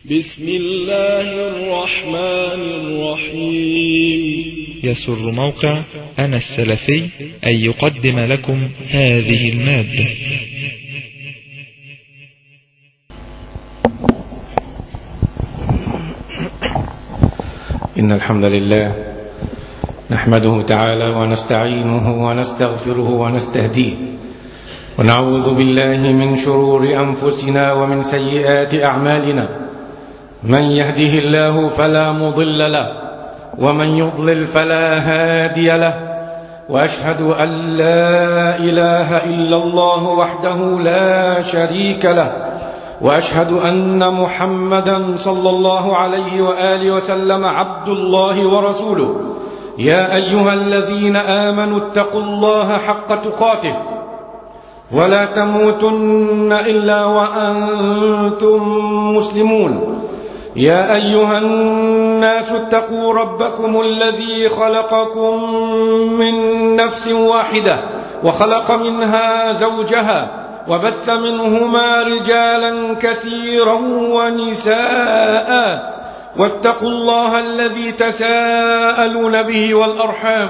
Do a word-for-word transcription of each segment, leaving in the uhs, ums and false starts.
بسم الله الرحمن الرحيم. يسر موقع أنا السلفي أن يقدم لكم هذه المادة. إن الحمد لله نحمده تعالى ونستعينه ونستغفره ونستهديه، ونعوذ بالله من شرور أنفسنا ومن سيئات أعمالنا. من يهده الله فلا مضل له، ومن يضلل فلا هادي له، وأشهد أن لا إله إلا الله وحده لا شريك له، وأشهد أن محمدا صلى الله عليه وآله وسلم عبد الله ورسوله. يا أيها الذين آمنوا اتقوا الله حق تقاته ولا تموتن إلا وأنتم مسلمون. يا أيها الناس اتقوا ربكم الذي خلقكم من نفس واحدة وخلق منها زوجها وبث منهما رجالا كثيرا ونساء، واتقوا الله الذي تساءلون به والأرحام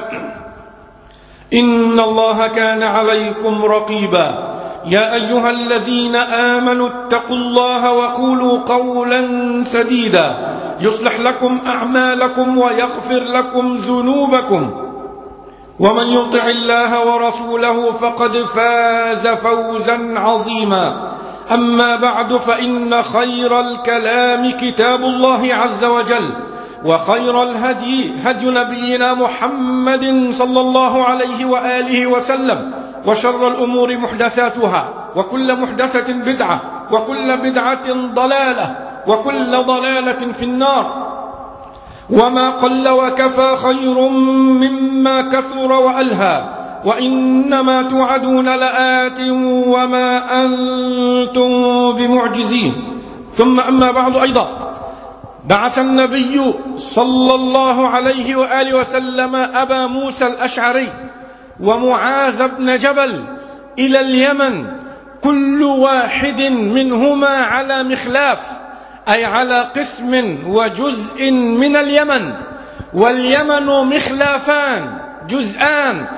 إن الله كان عليكم رقيبا. يا أيها الذين آمنوا اتقوا الله وقولوا قولا سديدا يصلح لكم أعمالكم ويغفر لكم ذنوبكم، ومن يطع الله ورسوله فقد فاز فوزا عظيما. أما بعد، فإن خير الكلام كتاب الله عز وجل، وخير الهدي هدي نبينا محمد صلى الله عليه وآله وسلم، وشر الأمور محدثاتها، وكل محدثة بدعة، وكل بدعة ضلالة، وكل ضلالة في النار. وما قل وكفى خير مما كثر وألهى، وإنما توعدون لآت وما أنتم بمعجزين. ثم أما بعد، أيضا بعث النبي صلى الله عليه وآله وسلم أبا موسى الأشعري ومعاذ بن جبل إلى اليمن، كل واحد منهما على مخلاف، أي على قسم وجزء من اليمن. واليمن مخلافان، جزءان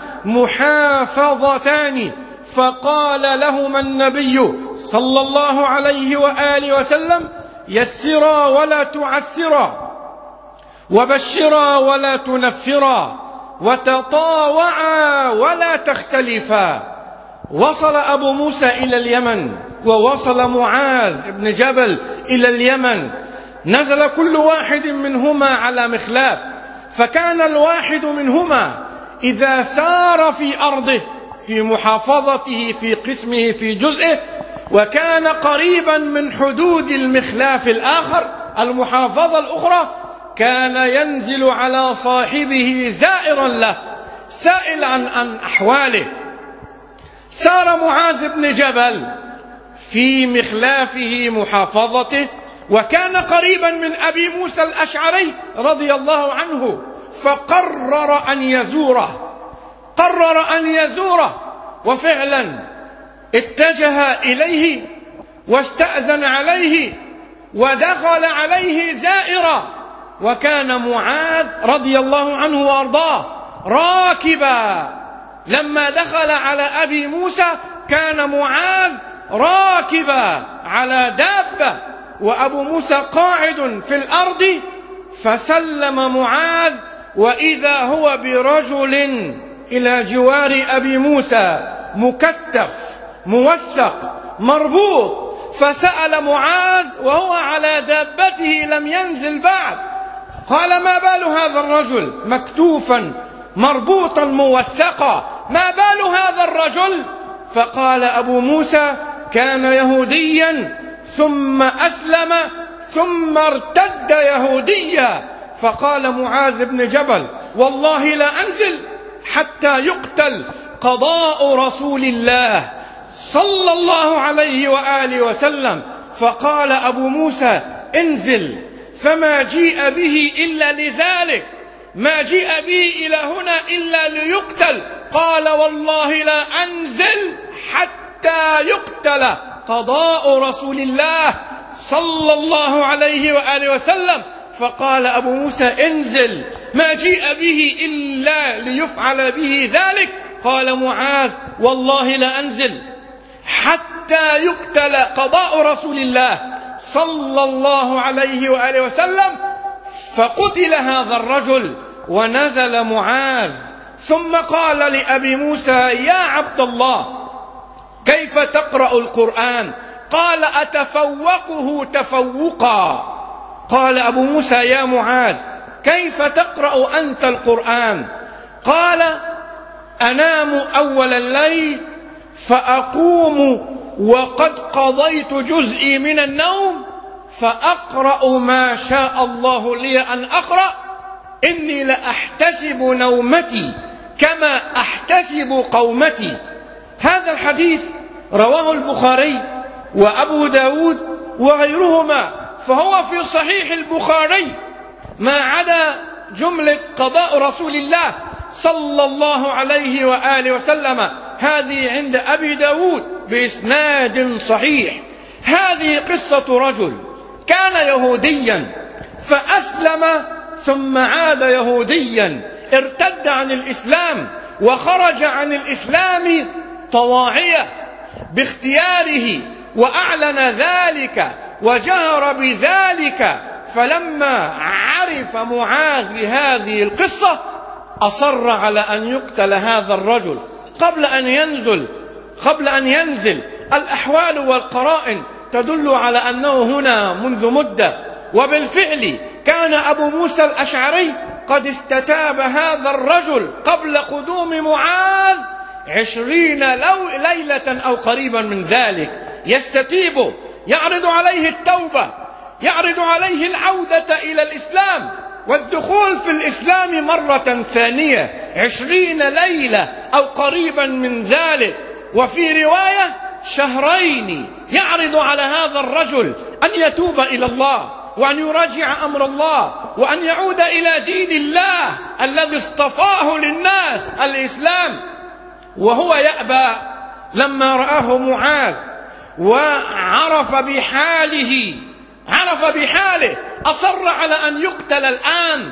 محافظتان. فقال لهما النبي صلى الله عليه وآله وسلم: يسرا ولا تعسرا، وبشرا ولا تنفرا، وتطاوعا ولا تختلفا. وصل أبو موسى إلى اليمن، ووصل معاذ بن جبل إلى اليمن. نزل كل واحد منهما على مخلاف، فكان الواحد منهما إذا سار في أرضه، في محافظته، في قسمه، في جزئه، وكان قريبا من حدود المخلاف الآخر، المحافظة الأخرى، كان ينزل على صاحبه زائرا له، سائلا عن أحواله. سار معاذ بن جبل في مخلافه محافظته، وكان قريبا من أبي موسى الأشعري رضي الله عنه، فقرر أن يزوره قرر أن يزوره وفعلا اتجه إليه واستأذن عليه ودخل عليه زائرا. وكان معاذ رضي الله عنه وأرضاه راكبا. لما دخل على أبي موسى كان معاذ راكبا على دابة، وأبو موسى قاعد في الأرض. فسلم معاذ، وإذا هو برجل إلى جوار أبي موسى مكتف موثق مربوط. فسأل معاذ وهو على دابته لم ينزل بعد، قال: ما بال هذا الرجل مكتوفا مربوطا موثقا، ما بال هذا الرجل؟ فقال أبو موسى: كان يهوديا ثم أسلم ثم ارتد يهوديا. فقال معاذ بن جبل: والله لا أنزل حتى يقتل قضاء رسول الله صلى الله عليه وآله وسلم. فقال أبو موسى: انزل، فما جيء به إلا لذلك، ما جيء به إلى هنا إلا ليقتل. قال: والله لا أنزل حتى يقتل قضاء رسول الله صلى الله عليه وآله وسلم، فقال أبو موسى انزل، ما جيء به إلا ليفعل به ذلك. قال معاذ والله لا أنزل حتى يقتل قضاء رسول الله صلى الله عليه وآله وسلم. فقتل هذا الرجل ونزل معاذ، ثم قال لأبي موسى يا عبد الله كيف تقرأ القرآن؟ قال أتفوقه تفوقا. قال أبو موسى يا معاذ كيف تقرأ أنت القرآن؟ قال أنام أول الليل فأقوم وقد قضيت جزئي من النوم فأقرأ ما شاء الله لي أن أقرأ، إني لأحتسب نومتي كما أحتسب قومتي. هذا الحديث رواه البخاري وأبو داود وغيرهما، فهو في صحيح البخاري ما عدا جملة قضاء رسول الله صلى الله عليه وآله وسلم، هذه عند أبي داود بإسناد صحيح. هذه قصة رجل كان يهوديا فأسلم ثم عاد يهوديا، ارتد عن الإسلام وخرج عن الإسلام طواعية باختياره، وأعلن ذلك وجهر بذلك. فلما عرف معاذ بهذه القصة أصر على أن يقتل هذا الرجل قبل أن ينزل قبل أن ينزل الأحوال والقرائن تدل على أنه هنا منذ مدة. وبالفعل كان أبو موسى الأشعري قد استتاب هذا الرجل قبل قدوم معاذ عشرين ليلة أو قريبا من ذلك، يستتيبه، يعرض عليه التوبة، يعرض عليه العودة إلى الإسلام والدخول في الإسلام مرة ثانية، عشرين ليلة أو قريبا من ذلك. وفي رواية شهرين يعرض على هذا الرجل أن يتوب إلى الله وأن يراجع أمر الله وأن يعود إلى دين الله الذي اصطفاه للناس الإسلام، وهو يأبى. لما رآه معاذ وعرف بحاله عرف بحاله أصر على أن يقتل الآن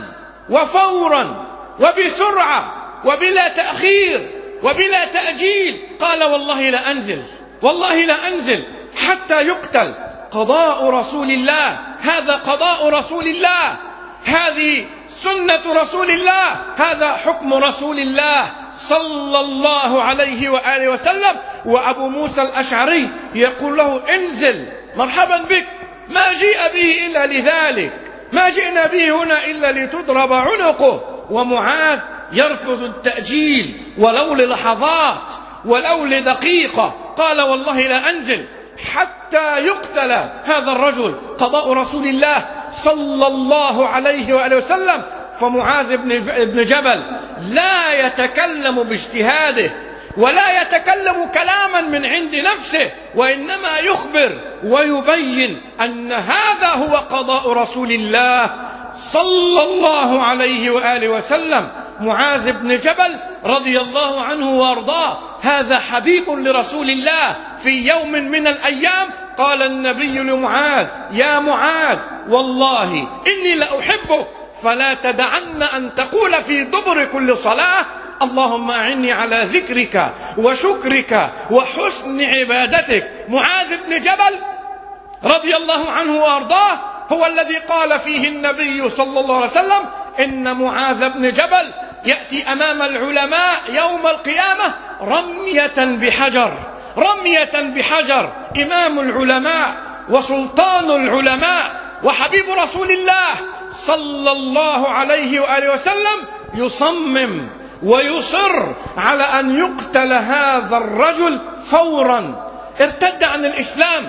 وفورا وبسرعة وبلا تأخير وبلا تأجيل. قال والله لا أنزل والله لا أنزل حتى يقتل. قضاء رسول الله، هذا قضاء رسول الله، هذه سنة رسول الله، هذا حكم رسول الله صلى الله عليه وآله وسلم. وأبو موسى الأشعري يقول له انزل مرحبا بك، ما جيء به إلا لذلك، ما جئنا به هنا إلا لتضرب عنقه. ومعاذ يرفض التأجيل ولو للحظات ولو لدقيقة. قال والله لا أنزل حتى يقتل هذا الرجل، قضاء رسول الله صلى الله عليه وآله وسلم. فمعاذ بن جبل لا يتكلم باجتهاده ولا يتكلم كلاما من عند نفسه، وإنما يخبر ويبين أن هذا هو قضاء رسول الله صلى الله عليه وآله وسلم. معاذ بن جبل رضي الله عنه وارضاه هذا حبيب لرسول الله. في يوم من الأيام قال النبي لمعاذ يا معاذ والله إني لأحبك، فلا تدعن أن تقول في دبر كل صلاة اللهم أعني على ذكرك وشكرك وحسن عبادتك. معاذ بن جبل رضي الله عنه وارضاه هو الذي قال فيه النبي صلى الله عليه وسلم إن معاذ بن جبل يأتي أمام العلماء يوم القيامة رمية بحجر رمية بحجر إمام العلماء وسلطان العلماء وحبيب رسول الله صلى الله عليه وآله وسلم يصمم ويصر على أن يقتل هذا الرجل فورا. ارتد عن الإسلام،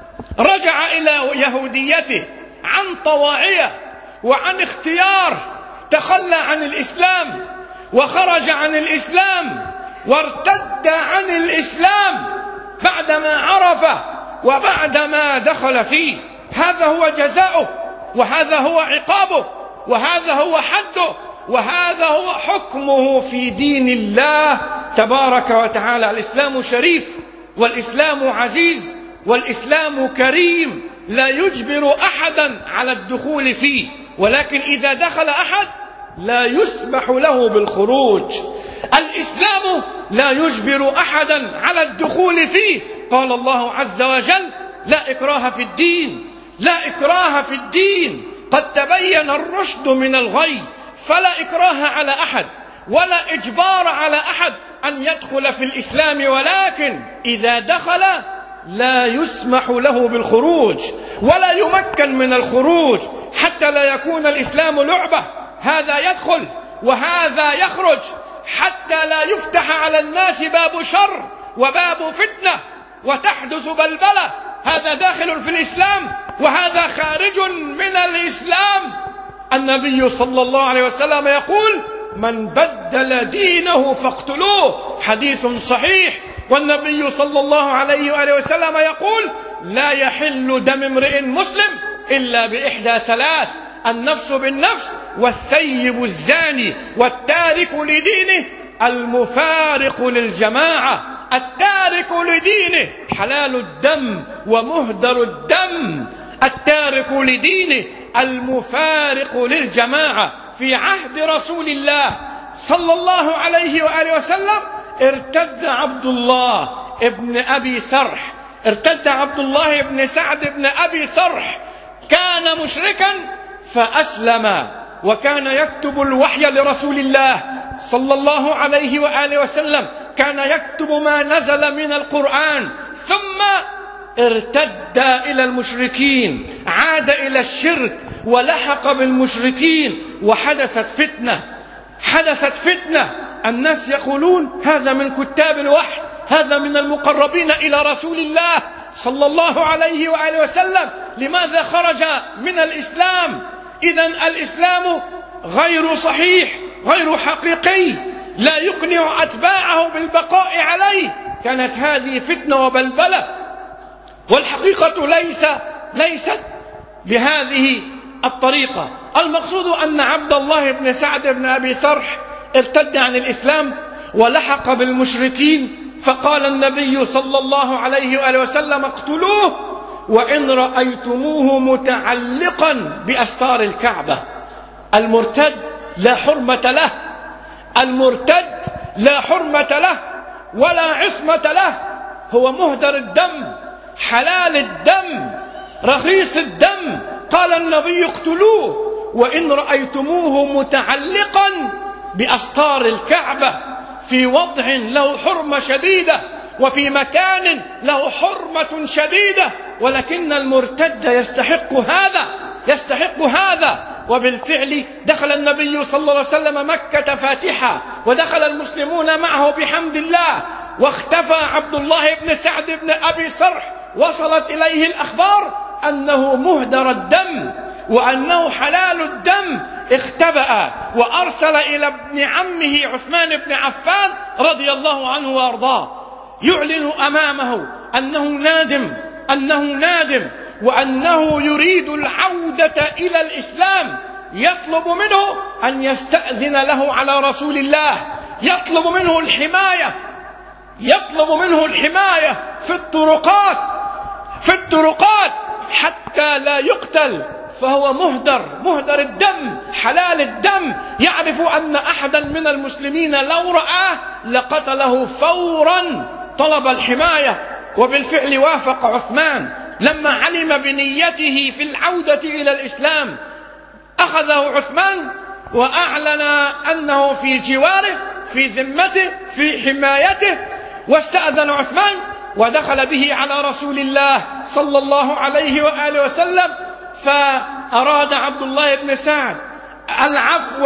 رجع إلى يهوديته عن طواعية وعن اختيار، تخلى عن الإسلام وخرج عن الإسلام وارتد عن الإسلام بعدما عرفه وبعدما دخل فيه. هذا هو جزاؤه وهذا هو عقابه وهذا هو حده وهذا هو حكمه في دين الله تبارك وتعالى. الإسلام شريف والإسلام عزيز والإسلام كريم لا يجبر أحدا على الدخول فيه، ولكن إذا دخل أحد لا يسمح له بالخروج. الإسلام لا يجبر أحدا على الدخول فيه. قال الله عز وجل: لا إكراه في الدين، لا إكراه في الدين، قد تبين الرشد من الغي. فلا إكراه على أحد ولا إجبار على أحد أن يدخل في الإسلام، ولكن إذا دخل لا يسمح له بالخروج ولا يمكن من الخروج، حتى لا يكون الإسلام لعبة، هذا يدخل وهذا يخرج، حتى لا يفتح على الناس باب شر وباب فتنة وتحدث بلبلة. هذا داخل في الإسلام وهذا خارج من الإسلام. النبي صلى الله عليه وسلم يقول: من بدل دينه فاقتلوه، حديث صحيح. والنبي صلى الله عليه وآله وسلم يقول: لا يحل دم امرئ مسلم إلا بإحدى ثلاث: النفس بالنفس، والثيب الزاني، والتارك لدينه المفارق للجماعة. التارك لدينه حلال الدم ومهدر الدم، التارك لدينه المفارق للجماعة. في عهد رسول الله صلى الله عليه وآله وسلم ارتد عبد الله ابن أبي سرح، ارتد عبد الله بن سعد بن أبي سرح، كان مشركا فأسلم، وكان يكتب الوحي لرسول الله صلى الله عليه وآله وسلم، كان يكتب ما نزل من القرآن، ثم ارتد إلى المشركين، عاد إلى الشرك ولحق بالمشركين، وحدثت فتنة، حدثت فتنة. الناس يقولون: هذا من كتاب الوحي، هذا من المقربين إلى رسول الله صلى الله عليه وآله وسلم، لماذا خرج من الإسلام؟ إذن الإسلام غير صحيح، غير حقيقي، لا يقنع أتباعه بالبقاء عليه. كانت هذه فتنة وبلبلة، والحقيقة ليس ليست بهذه الطريقة. المقصود أن عبد الله بن سعد بن أبي سرح ارتد عن الإسلام ولحق بالمشركين، فقال النبي صلى الله عليه وآله وسلم: اقتلوه وإن رأيتموه متعلقا بأستار الكعبة. المرتد لا حرمة له، المرتد لا حرمة له ولا عصمة له، هو مهدر الدم، حلال الدم، رخيص الدم. قال النبي: اقتلوه وإن رأيتموه متعلقا بأستار الكعبة، في وضع له حرمة شديدة وفي مكان له حرمة شديدة، ولكن المرتد يستحق هذا، يستحق هذا. وبالفعل دخل النبي صلى الله عليه وسلم مكة فاتحا، ودخل المسلمون معه بحمد الله، واختفى عبد الله بن سعد بن أبي سرح. وصلت إليه الأخبار أنه مهدر الدم وأنه حلال الدم، اختبأ وأرسل إلى ابن عمه عثمان بن عفان رضي الله عنه وأرضاه، يعلن أمامه أنه نادم، أنه نادم وأنه يريد العودة إلى الإسلام، يطلب منه أن يستأذن له على رسول الله، يطلب منه الحماية، يطلب منه الحماية في الطرقات، في الطرقات حتى لا يقتل، فهو مهدر، مهدر الدم، حلال الدم. يعرف أن أحدا من المسلمين لو رآه لقتله فورا، طلب الحماية. وبالفعل وافق عثمان لما علم بنيته في العودة إلى الإسلام، أخذه عثمان وأعلن أنه في جواره، في ذمته، في حمايته، واستأذن عثمان ودخل به على رسول الله صلى الله عليه وآله وسلم. فأراد عبد الله بن سعد العفو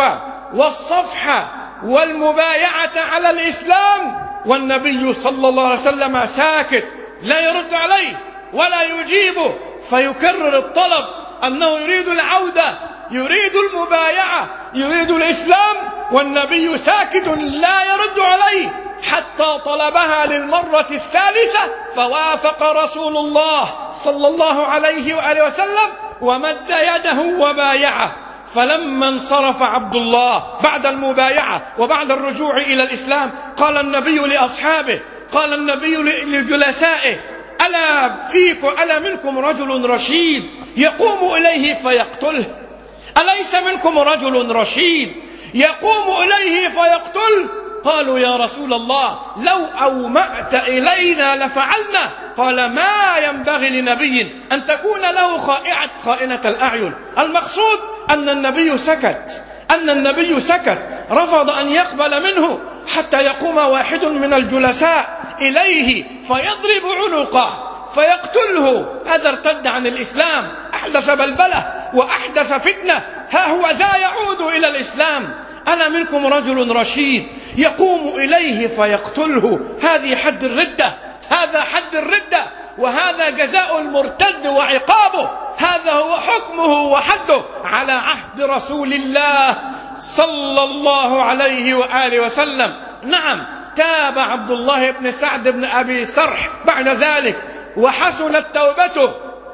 والصفح والمبايعة على الإسلام، والنبي صلى الله عليه وسلم ساكت، لا يرد عليه ولا يجيبه، فيكرر الطلب أنه يريد العودة، يريد المبايعة، يريد الإسلام، والنبي ساكت لا يرد عليه، حتى طلبها للمرة الثالثة، فوافق رسول الله صلى الله عليه وآله وسلم ومد يده وبايعه. فلما انصرف عبد الله بعد المبايعة وبعد الرجوع إلى الإسلام، قال النبي لأصحابه، قال النبي لجلسائه: ألا فيكم ألا منكم رجل رشيد يقوم إليه فيقتله؟ أليس منكم رجل رشيد يقوم إليه فيقتله؟ قالوا يا رسول الله لو أومأت إلينا لفعلنا. قال ما ينبغي لنبي أن تكون له خائعة خائنة الأعين. المقصود أن النبي سكت أن النبي سكت رفض أن يقبل منه حتى يقوم واحد من الجلساء إليه فيضرب عنقه فيقتله. هذا ارتد عن الإسلام، أحدث بلبلة وأحدث فتنة، ها هو ذا يعود إلى الإسلام. أنا منكم رجل رشيد يقوم إليه فيقتله. هذه حد الردة، هذا حد الردة، وهذا جزاء المرتد وعقابه. هذا هو حكمه وحده على عهد رسول الله صلى الله عليه وآله وسلم. نعم، تاب عبد الله بن سعد بن أبي سرح بعد ذلك، وحسنت توبته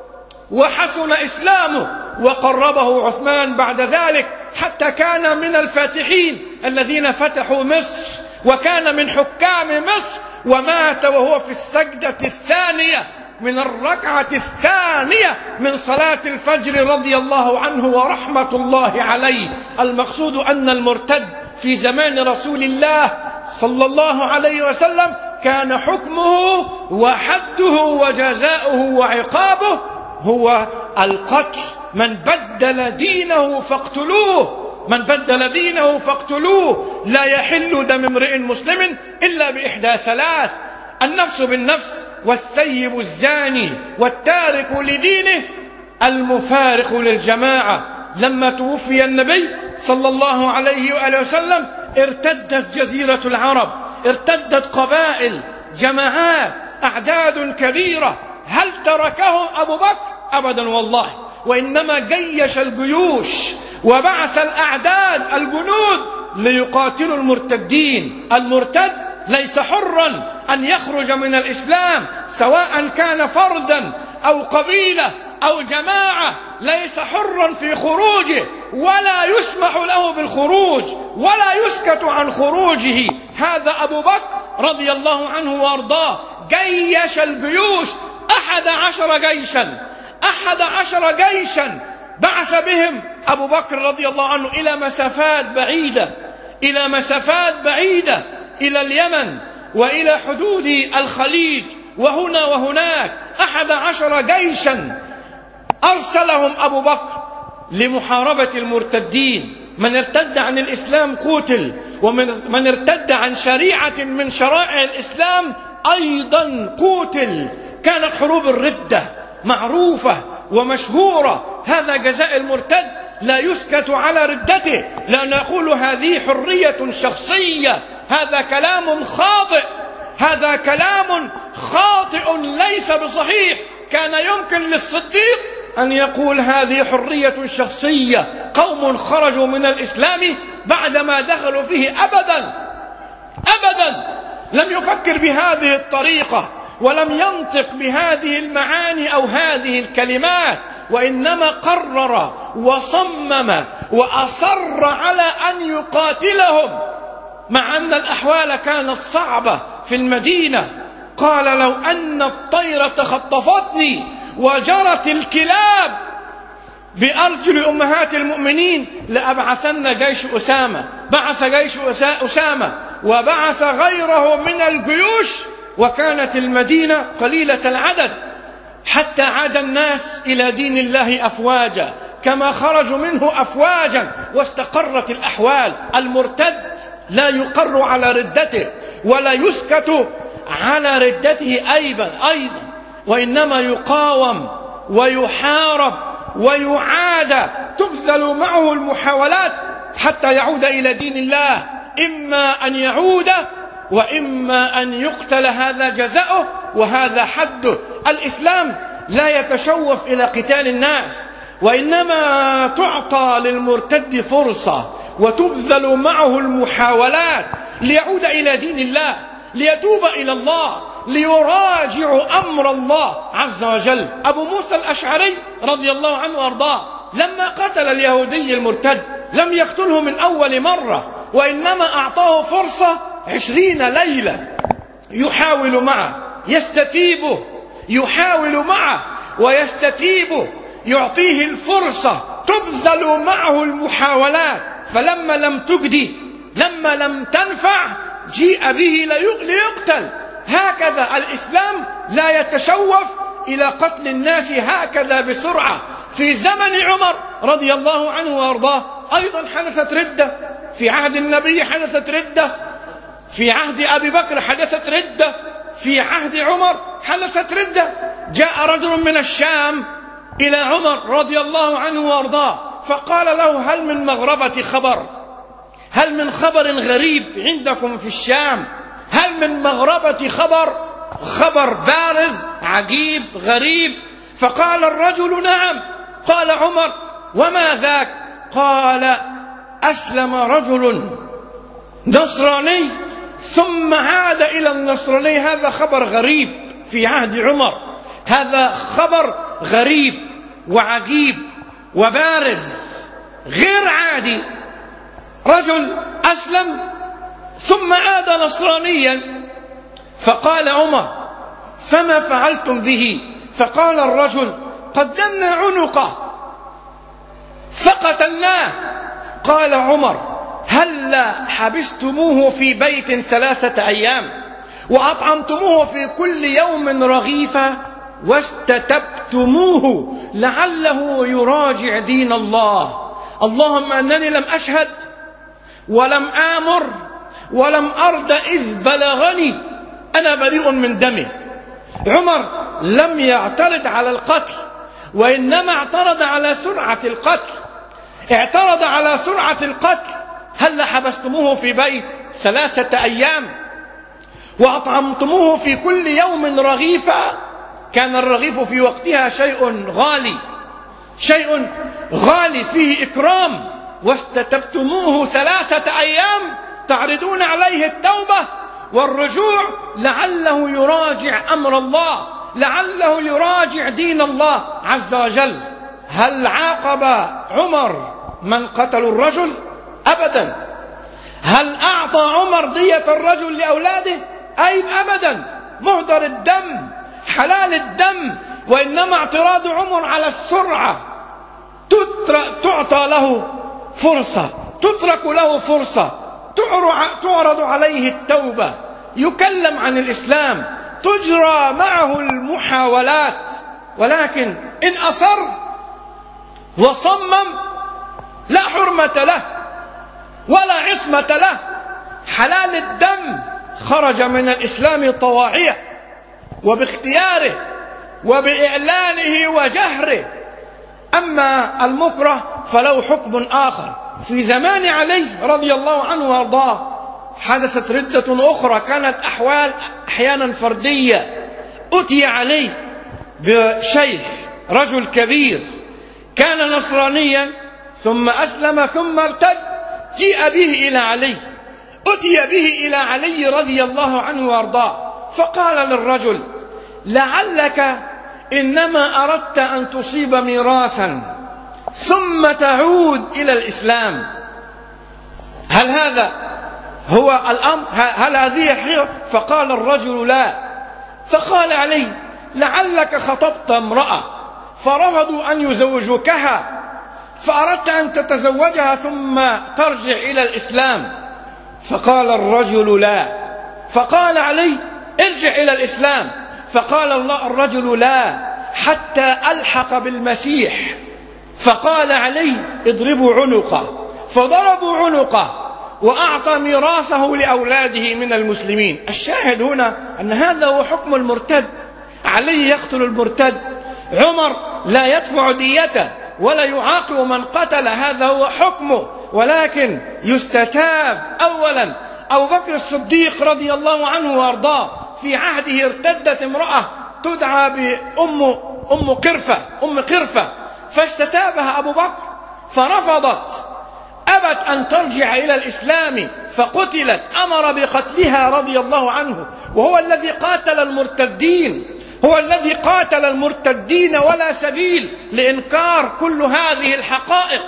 وحسن إسلامه، وقربه عثمان بعد ذلك حتى كان من الفاتحين الذين فتحوا مصر، وكان من حكام مصر، ومات وهو في السجدة الثانية من الركعة الثانية من صلاة الفجر رضي الله عنه ورحمة الله عليه. المقصود أن المرتد في زمان رسول الله صلى الله عليه وسلم كان حكمه وحده وجزاؤه وعقابه هو القتل. من بدل دينه فاقتلوه، من بدل دينه فاقتلوه. لا يحل دم امرئ مسلم إلا بإحدى ثلاث: النفس بالنفس، والثيب الزاني، والتارك لدينه، المفارق للجماعة. لما توفي النبي صلى الله عليه وآله وسلم ارتدت جزيرة العرب، ارتدت قبائل، جماعات، أعداد كبيرة. هل تركهم أبو بكر؟ أبدا والله، وإنما جيش الجيوش وبعث الأعداد الجنود ليقاتلوا المرتدين. المرتد ليس حرا أن يخرج من الإسلام، سواء كان فردا أو قبيلة أو جماعة، ليس حرا في خروجه، ولا يسمح له بالخروج، ولا يسكت عن خروجه. هذا أبو بكر رضي الله عنه وأرضاه جيش الجيوش، أحد عشر جيشا أحد عشر جيشا بعث بهم أبو بكر رضي الله عنه إلى مسافات بعيدة إلى مسافات بعيدة إلى اليمن وإلى حدود الخليج وهنا وهناك. أحد عشر جيشا أرسلهم أبو بكر لمحاربة المرتدين. من ارتد عن الإسلام قتل، ومن ارتد عن شريعة من شرائع الإسلام أيضا قتل. كانت حروب الردة معروفة ومشهورة. هذا جزاء المرتد، لا يسكت على ردته، لا نقول هذه حرية شخصية. هذا كلام خاطئ، هذا كلام خاطئ ليس بصحيح. كان يمكن للصديق أن يقول هذه حرية شخصية، قوم خرجوا من الإسلام بعدما دخلوا فيه. أبدا أبدا لم يفكر بهذه الطريقة، ولم ينطق بهذه المعاني أو هذه الكلمات، وإنما قرر وصمم وأصر على أن يقاتلهم، مع أن الأحوال كانت صعبة في المدينة. قال لو أن الطير تخطفتني وجرت الكلاب بأرجل أمهات المؤمنين لأبعثن جيش أسامة. بعث جيش أسامة وبعث غيره من الجيوش، وكانت المدينة قليلة العدد، حتى عاد الناس إلى دين الله أفواجا كما خرجوا منه أفواجا، واستقرت الأحوال. المرتد لا يقر على ردته، ولا يسكت على ردته أيضا أيضا وإنما يقاوم ويحارب ويعاد، تبذل معه المحاولات حتى يعود إلى دين الله. إما أن يعود وإما أن يقتل، هذا جزاؤه وهذا حده. الإسلام لا يتشوف إلى قتال الناس، وإنما تعطى للمرتد فرصة وتبذل معه المحاولات ليعود إلى دين الله، ليتوب إلى الله، ليراجع أمر الله عز وجل. أبو موسى الأشعري رضي الله عنه وأرضاه لما قتل اليهودي المرتد لم يقتله من أول مرة، وإنما أعطاه فرصة عشرين ليلة يحاول معه، يستتيبه، يحاول معه ويستتيبه، يعطيه الفرصة، تبذل معه المحاولات، فلما لم تجدي، لما لم تنفع، جيء به ليقتل. هكذا الإسلام لا يتشوف إلى قتل الناس هكذا بسرعة. في زمن عمر رضي الله عنه وارضاه أيضا حدثت ردة، في عهد النبي حدثت ردة، في عهد أبي بكر حدثت ردة، في عهد عمر حدثت ردة. جاء رجل من الشام إلى عمر رضي الله عنه وارضاه فقال له: هل من مغربة خبر؟ هل من خبر غريب عندكم في الشام؟ هل من مغربة خبر؟ خبر بارز عجيب غريب. فقال الرجل: نعم. قال عمر: وما ذاك؟ قال: أسلم رجل نصراني ثم عاد إلى النصراني. هذا خبر غريب في عهد عمر، هذا خبر غريب وعجيب وبارز غير عادي. رجل أسلم ثم عاد نصرانيا. فقال عمر: فما فعلتم به؟ فقال الرجل: قدمنا عنقه فقتلناه. قال عمر: هلا حبستموه في بيت ثلاثة أيام وأطعمتموه في كل يوم رغيفا واستتبتموه لعله يراجع دين الله. اللهم أنني لم أشهد ولم آمر ولم أرد إذ بلغني، أنا بريء من دمه. عمر لم يعترض على القتل، وإنما اعترض على سرعة القتل. اعترض على سرعة القتل. هل حبستموه في بيت ثلاثة أيام وأطعمتموه في كل يوم رغيفا؟ كان الرغيف في وقتها شيء غالي، شيء غالي فيه إكرام. واستتبتموه ثلاثة أيام تعرضون عليه التوبة والرجوع لعله يراجع أمر الله، لعله يراجع دين الله عز وجل. هل عاقب عمر من قتلوا الرجل؟ أبدا. هل أعطى عمر دية الرجل لأولاده؟ أي أبدا. مهدر الدم، حلال الدم. وإنما اعتراض عمر على السرعة. تعطى له فرصة، تترك له فرصة، تعرض عليه التوبة، يكلم عن الإسلام، تجرى معه المحاولات. ولكن إن أصر وصمم لا حرمة له ولا عصمة له. حلال الدم خرج من الإسلام طواعية وباختياره وبإعلانه وجهره. أما المكره فله حكم آخر. في زمان علي رضي الله عنه وارضاه حدثت ردة أخرى، كانت أحوال أحيانا فردية. أتي علي بشيخ رجل كبير كان نصرانيا ثم أسلم ثم ارتد، جيء به إلى علي، أتي به إلى علي رضي الله عنه وارضاه فقال للرجل: لعلك إنما أردت أن تصيب ميراثا ثم تعود إلى الإسلام. هل هذا هو الأمر؟ هل هذه الحيرة؟ فقال الرجل: لا. فقال علي: لعلك خطبت امرأة فرفضوا أن يزوجوكها فأردت أن تتزوجها ثم ترجع إلى الإسلام. فقال الرجل: لا. فقال علي: ارجع إلى الإسلام. فقال الله الرجل: لا حتى ألحق بالمسيح. فقال علي: اضربوا عنقه. فضربوا عنقه وأعطى ميراثه لأولاده من المسلمين. الشاهد هنا أن هذا هو حكم المرتد. علي يقتل المرتد، عمر لا يدفع ديته ولا يعاقب من قتل، هذا هو حكمه. ولكن يستتاب أولا. أبو بكر الصديق رضي الله عنه وارضاه في عهده ارتدت امرأة تدعى بأم أم قرفة أم قرفة فاستتابها أبو بكر فرفضت، أبت أن ترجع إلى الإسلام فقتلت. أمر بقتلها رضي الله عنه، وهو الذي قاتل المرتدين، هو الذي قاتل المرتدين ولا سبيل لإنكار كل هذه الحقائق.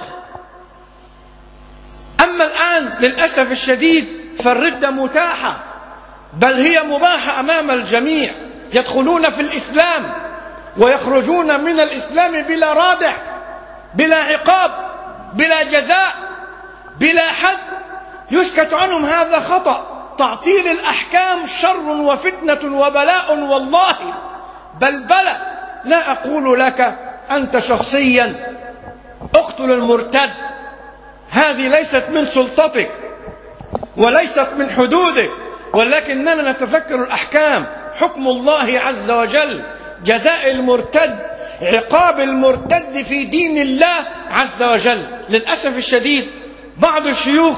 أما الآن للأسف الشديد فالردة متاحة، بل هي مباحة أمام الجميع، يدخلون في الإسلام ويخرجون من الإسلام بلا رادع، بلا عقاب، بلا جزاء، بلا حد، يسكت عنهم، هذا خطأ. تعطيل الأحكام شر وفتنة وبلاء والله، بل بلى. لا أقول لك أنت شخصيا اقتل المرتد، هذه ليست من سلطتك وليست من حدودك، ولكننا نتفكر الأحكام، حكم الله عز وجل، جزاء المرتد، عقاب المرتد في دين الله عز وجل. للأسف الشديد بعض الشيوخ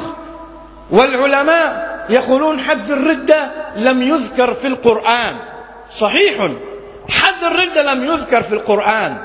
والعلماء يقولون حد الردة لم يذكر في القرآن. صحيح، حد الردة لم يذكر في القرآن،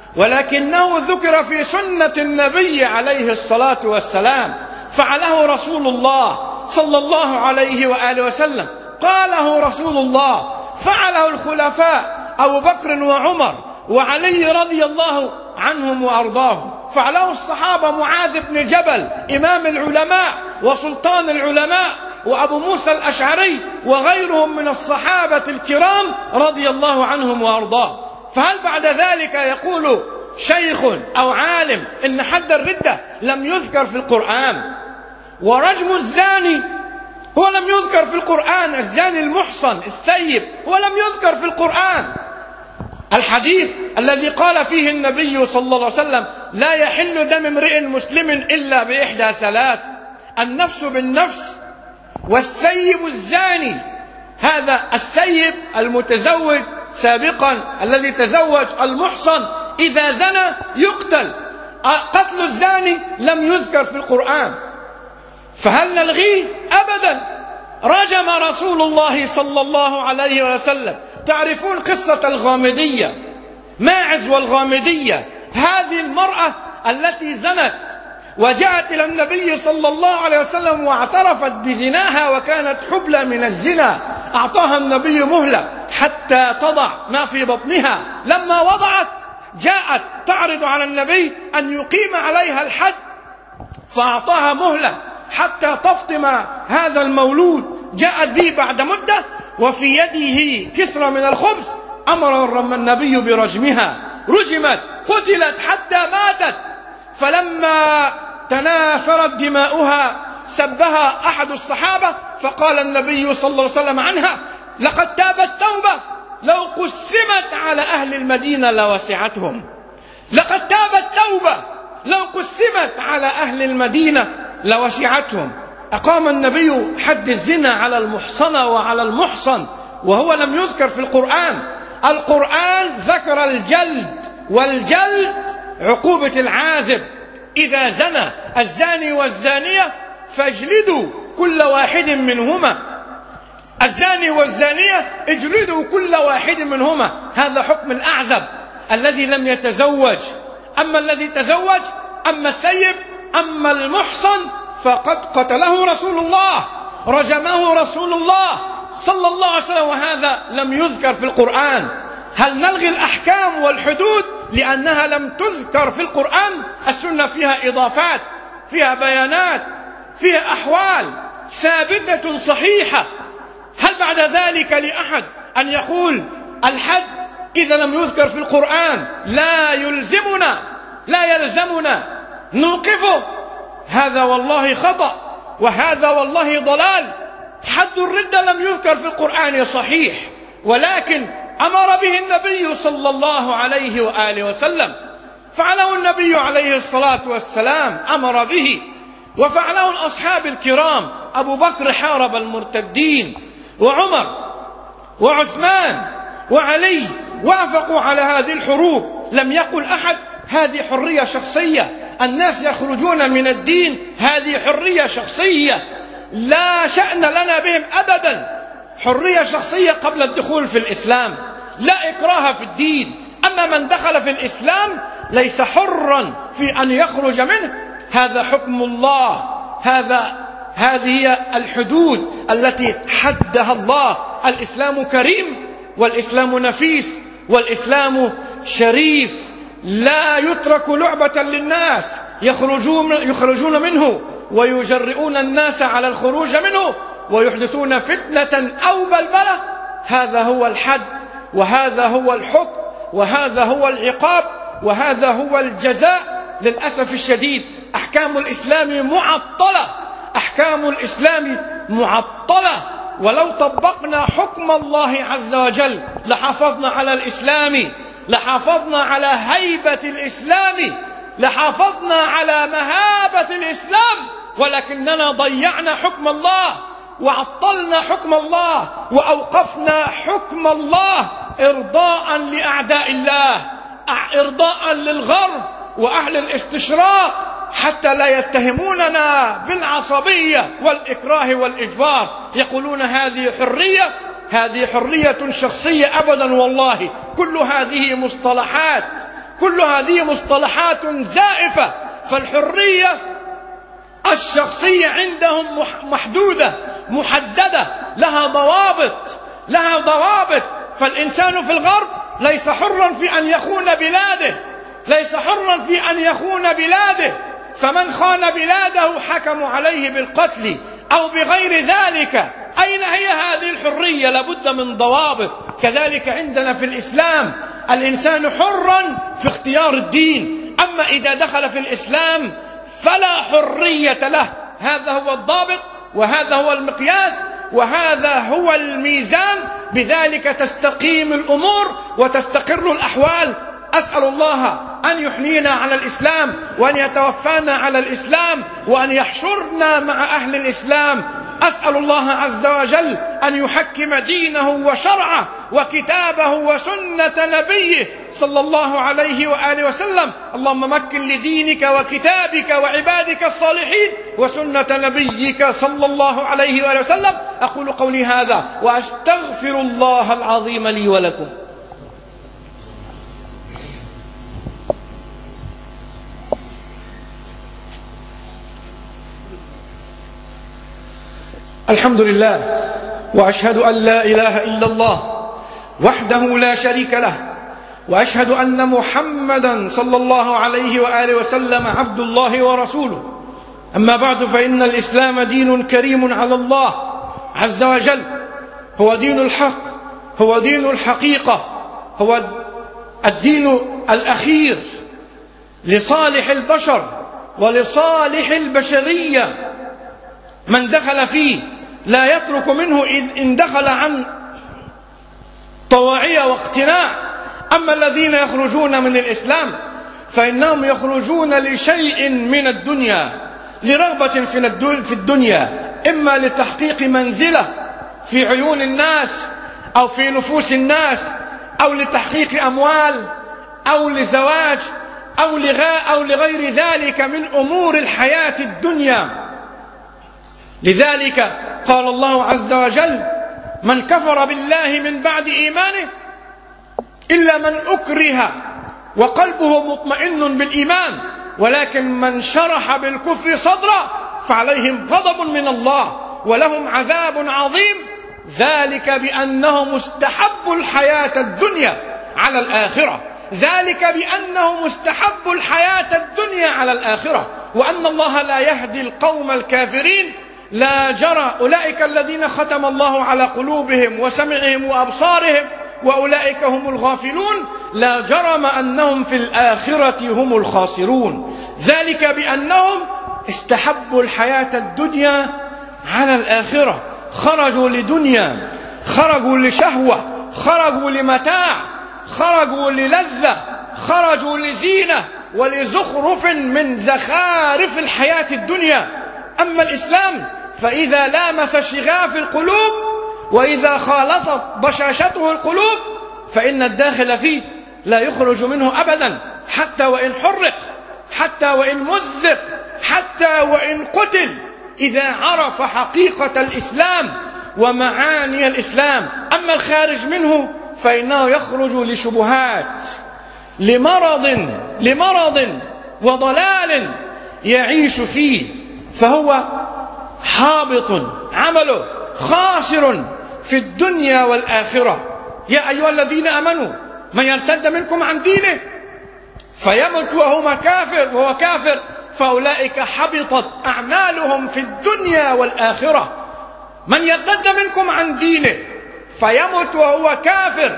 ولكنه ذكر في سنة النبي عليه الصلاة والسلام، فعله رسول الله صلى الله عليه وآله وسلم، قاله رسول الله، فعله الخلفاء أبو بكر وعمر وعلي رضي الله عنهم وأرضاهم، فعله الصحابة معاذ بن جبل إمام العلماء وسلطان العلماء، وأبو موسى الأشعري وغيرهم من الصحابة الكرام رضي الله عنهم وأرضاهم. فهل بعد ذلك يقول شيخ أو عالم إن حد الردة لم يذكر في القرآن؟ ورجم الزاني هو لم يذكر في القرآن، الزاني المحصن الثيب هو لم يذكر في القرآن. الحديث الذي قال فيه النبي صلى الله عليه وسلم لا يحل دم امرئ مسلم إلا بإحدى ثلاث: النفس بالنفس، والثيب الزاني. هذا الثيب المتزوج سابقا الذي تزوج المحصن إذا زنى يقتل. قتل الزاني لم يذكر في القرآن، فهل نلغيه؟ أبدا. رجم رسول الله صلى الله عليه وسلم. تعرفون قصة الغامدية، ماعز والغامدية، هذه المرأة التي زنت وجاءت إلى النبي صلى الله عليه وسلم واعترفت بزناها وكانت حبلى من الزنا، أعطاها النبي مهلة حتى تضع ما في بطنها. لما وضعت جاءت تعرض على النبي أن يقيم عليها الحد، فأعطاها مهلة حتى تفطم هذا المولود. جاءت به بعد مدة وفي يده كسرة من الخبز، أمر النبي برجمها، رجمت قتلت حتى ماتت. فلما تناثرت دماؤها سبها أحد الصحابة، فقال النبي صلى الله عليه وسلم عنها لقد تابت توبة لو قسمت على أهل المدينة لوسعتهم. لقد تابت توبة لو قسمت على أهل المدينة لوسعتهم. أقام النبي حد الزنا على المحصنة وعلى المحصن وهو لم يذكر في القرآن. القرآن ذكر الجلد، والجلد عقوبة العازب. إذا زنى الزاني والزانية فاجلدوا كل واحد منهما، الزاني والزانية اجلدوا كل واحد منهما. هذا حكم الأعزب الذي لم يتزوج. أما الذي تزوج، أما الثيب، أما المحصن فقد قتله رسول الله، رجمه رسول الله صلى الله عليه وسلم، وهذا لم يذكر في القرآن. هل نلغي الأحكام والحدود لأنها لم تذكر في القرآن؟ السنة فيها إضافات، فيها بيانات، فيها أحوال ثابتة صحيحة. هل بعد ذلك لأحد أن يقول الحد إذا لم يذكر في القرآن لا يلزمنا لا يلزمنا نوقفه؟ هذا والله خطأ، وهذا والله ضلال. حد الردة لم يذكر في القرآن صحيح، ولكن أمر به النبي صلى الله عليه وآله وسلم، فعله النبي عليه الصلاة والسلام، أمر به، وفعله الأصحاب الكرام. أبو بكر حارب المرتدين، وعمر وعثمان وعلي وافقوا على هذه الحروب. لم يقل أحد هذه حرية شخصية، الناس يخرجون من الدين، هذه حرية شخصية لا شأن لنا بهم أبدا. حرية شخصية قبل الدخول في الإسلام، لا إكراه في الدين. أما من دخل في الإسلام ليس حرا في أن يخرج منه، هذا حكم الله، هذا هذه هي الحدود التي حدها الله. الإسلام كريم، والإسلام نفيس، والإسلام شريف، لا يترك لعبة للناس يخرجون, يخرجون منه ويجرئون الناس على الخروج منه ويحدثون فتنة أو بلبلة. هذا هو الحد، وهذا هو الحكم، وهذا هو العقاب، وهذا هو الجزاء. للأسف الشديد أحكام الإسلام معطلة، أحكام الإسلام معطلة. ولو طبقنا حكم الله عز وجل لحافظنا على الإسلام، لحافظنا على هيبة الإسلام، لحافظنا على مهابة الإسلام، ولكننا ضيعنا حكم الله وعطلنا حكم الله وأوقفنا حكم الله إرضاء لأعداء الله، إرضاء للغرب وأهل الاستشراق، حتى لا يتهموننا بالعصبية والإكراه والإجبار. يقولون هذه حرية، هذه حرية شخصية. أبدا والله، كل هذه مصطلحات، كل هذه مصطلحات زائفة. فالحرية الشخصية عندهم محدودة محددة، لها ضوابط، لها ضوابط. فالإنسان في الغرب ليس حرا في أن يخون بلاده، ليس حرا في أن يخون بلاده. فمن خان بلاده حكموا عليه بالقتل أو بغير ذلك. أين هي هذه الحرية؟ لابد من ضوابط. كذلك عندنا في الإسلام الإنسان حرا في اختيار الدين، أما إذا دخل في الإسلام فلا حرية له. هذا هو الضابط، وهذا هو المقياس، وهذا هو الميزان. بذلك تستقيم الأمور وتستقر الأحوال. أسأل الله أن يحيينا على الإسلام، وأن يتوفانا على الإسلام، وأن يحشرنا مع أهل الإسلام. أسأل الله عز وجل أن يحكم دينه وشرعه وكتابه وسنة نبيه صلى الله عليه وآله وسلم. اللهم مكن لدينك وكتابك وعبادك الصالحين وسنة نبيك صلى الله عليه وآله وسلم. أقول قولي هذا وأستغفر الله العظيم لي ولكم. الحمد لله، وأشهد أن لا إله إلا الله وحده لا شريك له، وأشهد أن محمدا صلى الله عليه وآله وسلم عبد الله ورسوله. أما بعد، فإن الإسلام دين كريم على الله عز وجل، هو دين الحق، هو دين الحقيقة، هو الدين الأخير لصالح البشر ولصالح البشرية. من دخل فيه لا يترك منه إن دخل عن طواعية واقتناع. أما الذين يخرجون من الإسلام فإنهم يخرجون لشيء من الدنيا، لرغبة في الدنيا، إما لتحقيق منزلة في عيون الناس أو في نفوس الناس، أو لتحقيق أموال، أو لزواج، أو لغاء أو لغير ذلك من أمور الحياة الدنيا. لذلك قال الله عز وجل: من كفر بالله من بعد إيمانه إلا من أكره وقلبه مطمئن بالإيمان، ولكن من شرح بالكفر صدرا فعليهم غضب من الله ولهم عذاب عظيم، ذلك بأنهم استحبوا الحياة الدنيا على الآخرة، ذلك بأنهم استحبوا الحياة الدنيا على الآخرة، وأن الله لا يهدي القوم الكافرين. لا جرى أولئك الذين ختم الله على قلوبهم وسمعهم وأبصارهم وأولئك هم الغافلون، لا جرم أنهم في الآخرة هم الخاسرون، ذلك بأنهم استحبوا الحياة الدنيا على الآخرة. خرجوا لدنيا، خرجوا لشهوة، خرجوا لمتاع، خرجوا للذة، خرجوا لزينة ولزخرف من زخارف الحياة الدنيا. أما الإسلام فإذا لامس شغاف القلوب وإذا خالطت بشاشته القلوب فإن الداخل فيه لا يخرج منه أبدا، حتى وإن حرق، حتى وإن مزق، حتى وإن قتل، إذا عرف حقيقة الإسلام ومعاني الإسلام. أما الخارج منه فإنه يخرج لشبهات، لمرض لمرض وضلال يعيش فيه، فهو حابط عمله، خاسر في الدنيا والآخرة. يا أيها الذين آمنوا من يرتد منكم عن دينه فيمت وهو كافر وهو كافر فأولئك حبطت أعمالهم في الدنيا والآخرة. من يرتد منكم عن دينه فيمت وهو كافر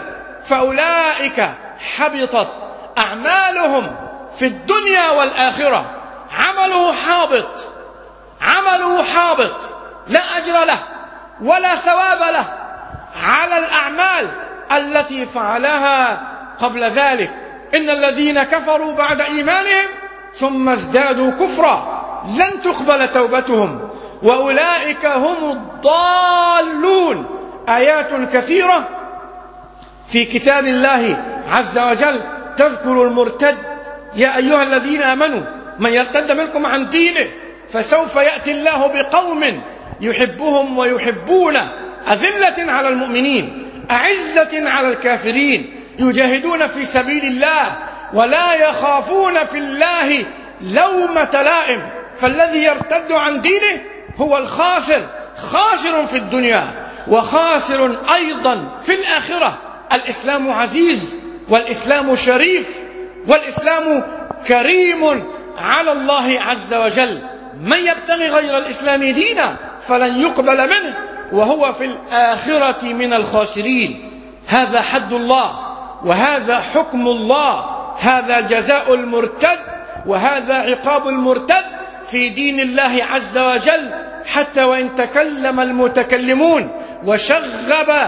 فأولئك حبطت أعمالهم في الدنيا والآخرة. عمله حابط، عمله حابط، لا أجر له ولا ثواب له على الأعمال التي فعلها قبل ذلك. إن الذين كفروا بعد إيمانهم ثم ازدادوا كفرا لن تقبل توبتهم وأولئك هم الضالون. آيات كثيرة في كتاب الله عز وجل تذكر المرتد. يا أيها الذين آمنوا من يرتد منكم عن دينه فسوف يأتي الله بقوم يحبهم ويحبونه أذلة على المؤمنين أعزة على الكافرين يجاهدون في سبيل الله ولا يخافون في الله لومة لائم. فالذي يرتد عن دينه هو الخاسر، خاسر في الدنيا وخاسر أيضا في الآخرة. الإسلام عزيز والإسلام شريف والإسلام كريم على الله عز وجل. من يبتغي غير الإسلام دينا فلن يقبل منه وهو في الآخرة من الخاسرين. هذا حد الله وهذا حكم الله، هذا جزاء المرتد وهذا عقاب المرتد في دين الله عز وجل. حتى وإن تكلم المتكلمون وشغب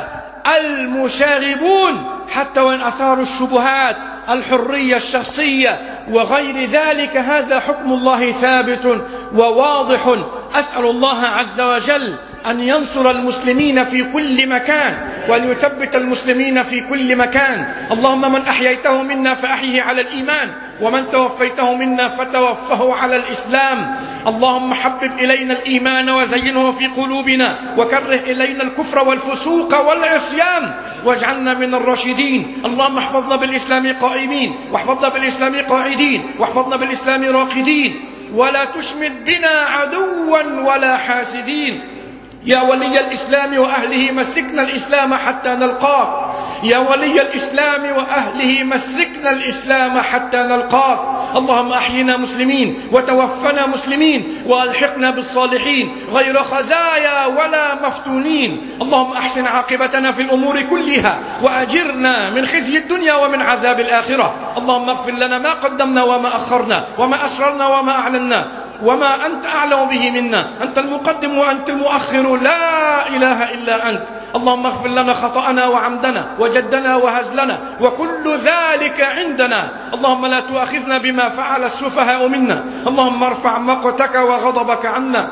المشاغبون، حتى وإن أثاروا الشبهات الحرية الشخصية وغير ذلك، هذا حكم الله ثابت وواضح. أسأل الله عز وجل أن ينصر المسلمين في كل مكان وأن يثبت المسلمين في كل مكان. اللهم من أحييته منا فأحيه على الإيمان ومن توفيته منا فتوفه على الإسلام. اللهم حبب إلينا الإيمان وزينه في قلوبنا وكره إلينا الكفر والفسوق والعصيان واجعلنا من الراشدين. اللهم احفظنا بالإسلام قائمين واحفظنا بالإسلام قاعدين واحفظنا بالإسلام راقدين ولا تشمت بنا عدوا ولا حاسدين. يا ولي الإسلام وأهله مسكنا الإسلام حتى نلقاك. يا ولي الإسلام وأهله مسكنا الإسلام حتى نلقاك. اللهم أحينا مسلمين وتوفنا مسلمين وألحقنا بالصالحين غير خزايا ولا مفتونين. اللهم أحسن عاقبتنا في الأمور كلها وأجرنا من خزي الدنيا ومن عذاب الآخرة. اللهم اغفر لنا ما قدمنا وما أخرنا وما أسررنا وما أعلنا وما أنت أعلم به منا. أنت المقدم وأنت المؤخر، لا إله إلا أنت. اللهم اغفر لنا خطأنا وعمدنا وجدنا وهزلنا وكل ذلك عندنا. اللهم لا تؤاخذنا بما فعل السفهاء منا. اللهم ارفع مقتك وغضبك عنا.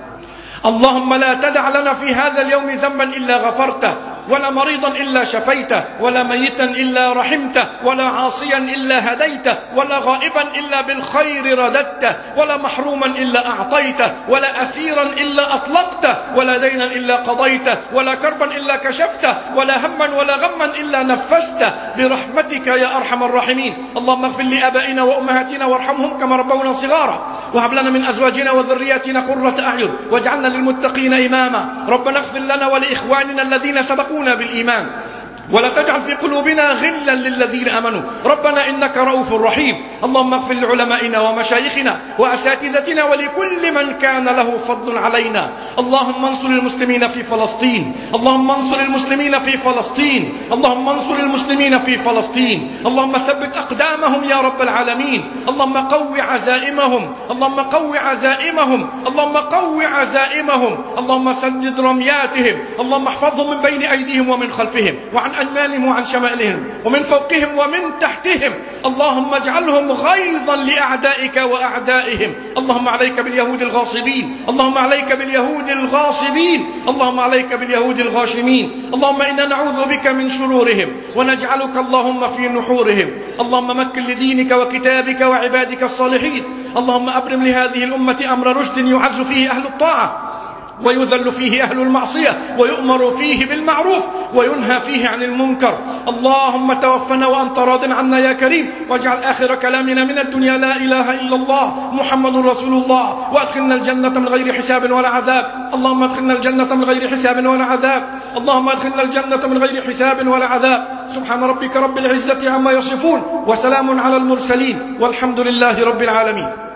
اللهم لا تدع لنا في هذا اليوم ذنبا إلا غفرته ولا مريضا إلا شفيته ولا ميتا إلا رحمته ولا عاصيا إلا هديته ولا غائبا إلا بالخير رددته ولا محروما إلا أعطيته ولا أسيرا إلا أطلقته ولا دينا إلا قضيته ولا كربا إلا كشفته ولا هما ولا غما إلا نفسته برحمتك يا أرحم الراحمين. اللهم اغفر لآبائنا وأمهاتنا وارحمهم كما ربونا صغارا وهب لنا من أزواجنا وذرياتنا قرة أعين واجعلنا للمتقين إماما. ربنا اغفر لنا ولإخواننا الذين سبقونا بالإيمان ولا تجعل في قلوبنا غلا للذين آمنوا ربنا إنك رؤوف رحيم. اللهم اغفر لعلمائنا ومشايخنا وأساتذتنا ولكل من كان له فضل علينا. اللهم انصر المسلمين في فلسطين. اللهم انصر المسلمين في فلسطين. اللهم انصر المسلمين في فلسطين. اللهم ثبت أقدامهم يا رب العالمين. اللهم قو عزائمهم. اللهم قو عزائمهم. اللهم قو عزائمهم. اللهم سدد رمياتهم. اللهم احفظهم من بين أيديهم ومن خلفهم وعن أيمانهم وعن شمائلهم ومن فوقهم ومن تحتهم. اللهم اجعلهم غيظا لأعدائك وأعدائهم. اللهم عليك باليهود الغاصبين. اللهم عليك باليهود الغاصبين. اللهم عليك باليهود الغاشمين. اللهم إنا نعوذ بك من شرورهم ونجعلك اللهم في نحورهم. اللهم مكن لدينك وكتابك وعبادك الصالحين. اللهم أبرم لهذه الأمة أمر رشد يعز فيه أهل الطاعة ويذل فيه أهل المعصية ويؤمر فيه بالمعروف وينهى فيه عن المنكر. اللهم توفنا وأنت راض عنا يا كريم واجعل آخر كلامنا من الدنيا لا إله إلا الله محمد رسول الله وأدخلنا الجنة من غير حساب ولا عذاب. اللهم ادخلنا الجنة من غير حساب ولا عذاب. اللهم ادخلنا الجنة من غير حساب ولا عذاب. سبحان ربك رب العزة عما يصفون وسلام على المرسلين والحمد لله رب العالمين.